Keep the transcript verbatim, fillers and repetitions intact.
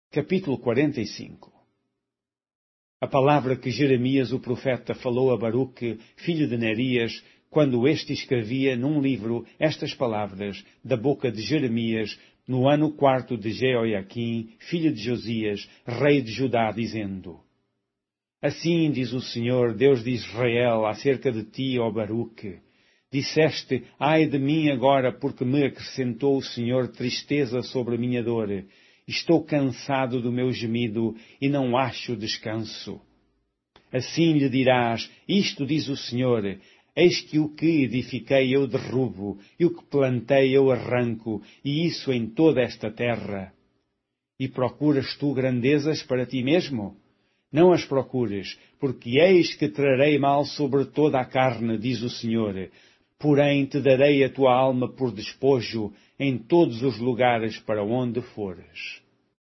Capítulo quarenta e cinco. A palavra que Jeremias o profeta falou a Baruque, filho de Nerias, quando este escrevia num livro estas palavras da boca de Jeremias, no ano quarto de Jeoiaquim, filho de Josias, rei de Judá, dizendo: Assim diz o Senhor, Deus de Israel, acerca de ti, ó Baruque. Disseste, ai de mim agora, porque me acrescentou o Senhor tristeza sobre a minha dor. Estou cansado do meu gemido e não acho descanso. Assim lhe dirás, isto diz o Senhor, eis que o que edifiquei eu derrubo, e o que plantei eu arranco, e isso em toda esta terra. E procuras tu grandezas para ti mesmo? Não as procures, porque eis que trarei mal sobre toda a carne, diz o Senhor. Porém te darei a tua alma por despojo em todos os lugares para onde fores.